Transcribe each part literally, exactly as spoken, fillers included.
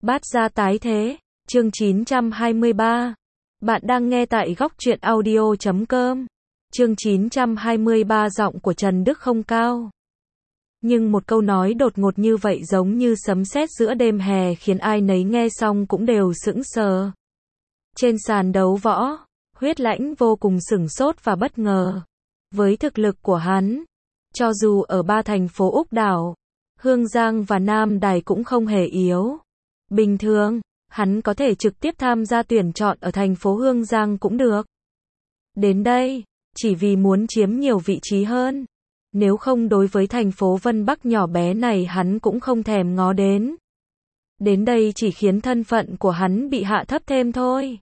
Bát gia tái thế, chương chín trăm hai mươi ba. Bạn đang nghe tại góc truyện audio chấm com. Chương chín trăm hai mươi ba. Giọng của Trần Đức không cao. Nhưng một câu nói đột ngột như vậy giống như sấm sét giữa đêm hè khiến ai nấy nghe xong cũng đều sững sờ. Trên sàn đấu võ, Huyết Lãnh vô cùng sửng sốt và bất ngờ. Với thực lực của hắn, cho dù ở ba thành phố Úc đảo, Hương Giang và Nam Đài cũng không hề yếu. Bình thường, hắn có thể trực tiếp tham gia tuyển chọn ở thành phố Hương Giang cũng được. Đến đây, chỉ vì muốn chiếm nhiều vị trí hơn. Nếu không đối với thành phố Vân Bắc nhỏ bé này hắn cũng không thèm ngó đến. Đến đây chỉ khiến thân phận của hắn bị hạ thấp thêm thôi.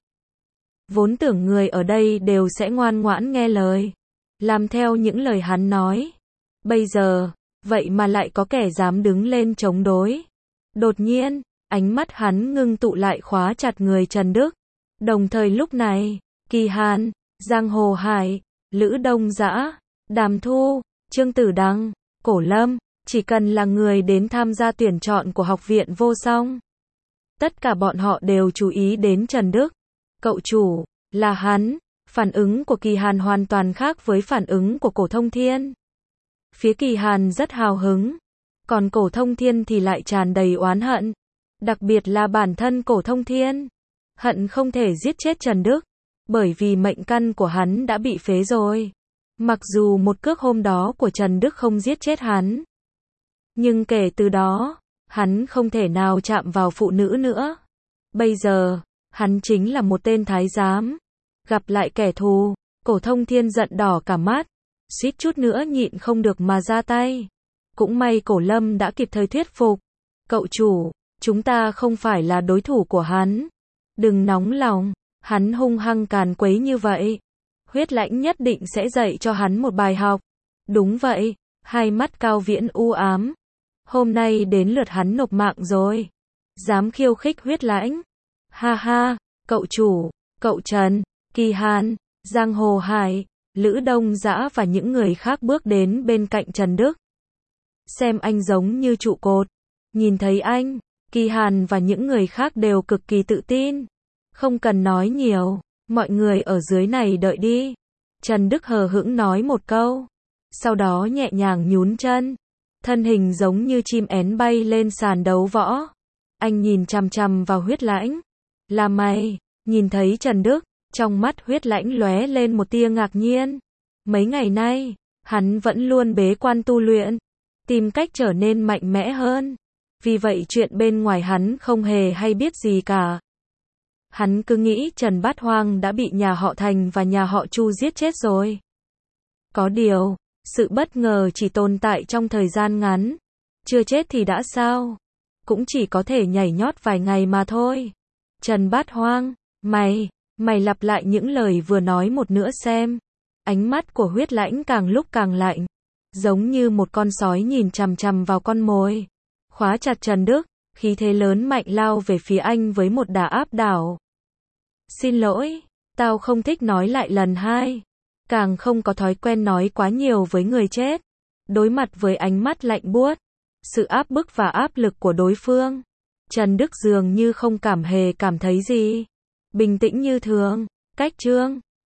Vốn tưởng người ở đây đều sẽ ngoan ngoãn nghe lời, làm theo những lời hắn nói. Bây giờ, vậy mà lại có kẻ dám đứng lên chống đối. Đột nhiên, ánh mắt hắn ngưng tụ lại khóa chặt người Trần Đức. Đồng thời lúc này, Kỳ Hàn, Giang Hồ Hải, Lữ Đông Dã, Đàm Thu, Trương Tử Đăng, Cổ Lâm, chỉ cần là người đến tham gia tuyển chọn của Học viện Vô Song. Tất cả bọn họ đều chú ý đến Trần Đức. Cậu chủ, là hắn. Phản ứng của Kỳ Hàn hoàn toàn khác với phản ứng của Cổ Thông Thiên. Phía Kỳ Hàn rất hào hứng, còn Cổ Thông Thiên thì lại tràn đầy oán hận. Đặc biệt là bản thân Cổ Thông Thiên, hận không thể giết chết Trần Đức, bởi vì mệnh căn của hắn đã bị phế rồi. Mặc dù một cước hôm đó của Trần Đức không giết chết hắn, nhưng kể từ đó, hắn không thể nào chạm vào phụ nữ nữa. Bây giờ, hắn chính là một tên thái giám. Gặp lại kẻ thù, Cổ Thông Thiên giận đỏ cả mắt, suýt chút nữa nhịn không được mà ra tay. Cũng may Cổ Lâm đã kịp thời thuyết phục. Cậu chủ, chúng ta không phải là đối thủ của hắn. Đừng nóng lòng, hắn hung hăng càn quấy như vậy. Huyết Lãnh nhất định sẽ dạy cho hắn một bài học. Đúng vậy, hai mắt Cao Viễn u ám. Hôm nay đến lượt hắn nộp mạng rồi. Dám khiêu khích Huyết Lãnh. Ha ha, cậu chủ, cậu Trần, Kỳ Hàn, Giang Hồ Hải, Lữ Đông Dã và những người khác bước đến bên cạnh Trần Đức. Xem anh giống như trụ cột. Nhìn thấy anh, Kỳ Hàn và những người khác đều cực kỳ tự tin. Không cần nói nhiều, mọi người ở dưới này đợi đi. Trần Đức hờ hững nói một câu, sau đó nhẹ nhàng nhún chân, thân hình giống như chim én bay lên sàn đấu võ. Anh nhìn chằm chằm vào Huyết Lãnh. Là mày? Nhìn thấy Trần Đức, trong mắt Huyết Lãnh lóe lên một tia ngạc nhiên. Mấy ngày nay, hắn vẫn luôn bế quan tu luyện, tìm cách trở nên mạnh mẽ hơn. Vì vậy chuyện bên ngoài hắn không hề hay biết gì cả. Hắn cứ nghĩ Trần Bát Hoang đã bị nhà họ Thành và nhà họ Chu giết chết rồi. Có điều, sự bất ngờ chỉ tồn tại trong thời gian ngắn. Chưa chết thì đã sao? Cũng chỉ có thể nhảy nhót vài ngày mà thôi. Trần Bát Hoang, mày, mày lặp lại những lời vừa nói một nữa xem. Ánh mắt của Huyết Lãnh càng lúc càng lạnh, giống như một con sói nhìn chằm chằm vào con mồi. Khóa chặt Trần Đức, khí thế lớn mạnh lao về phía anh với một đà áp đảo. Xin lỗi, tao không thích nói lại lần hai. Càng không có thói quen nói quá nhiều với người chết. Đối mặt với ánh mắt lạnh buốt, sự áp bức và áp lực của đối phương, Trần Đức dường như không cảm hề cảm thấy gì. Bình tĩnh như thường, cách chương.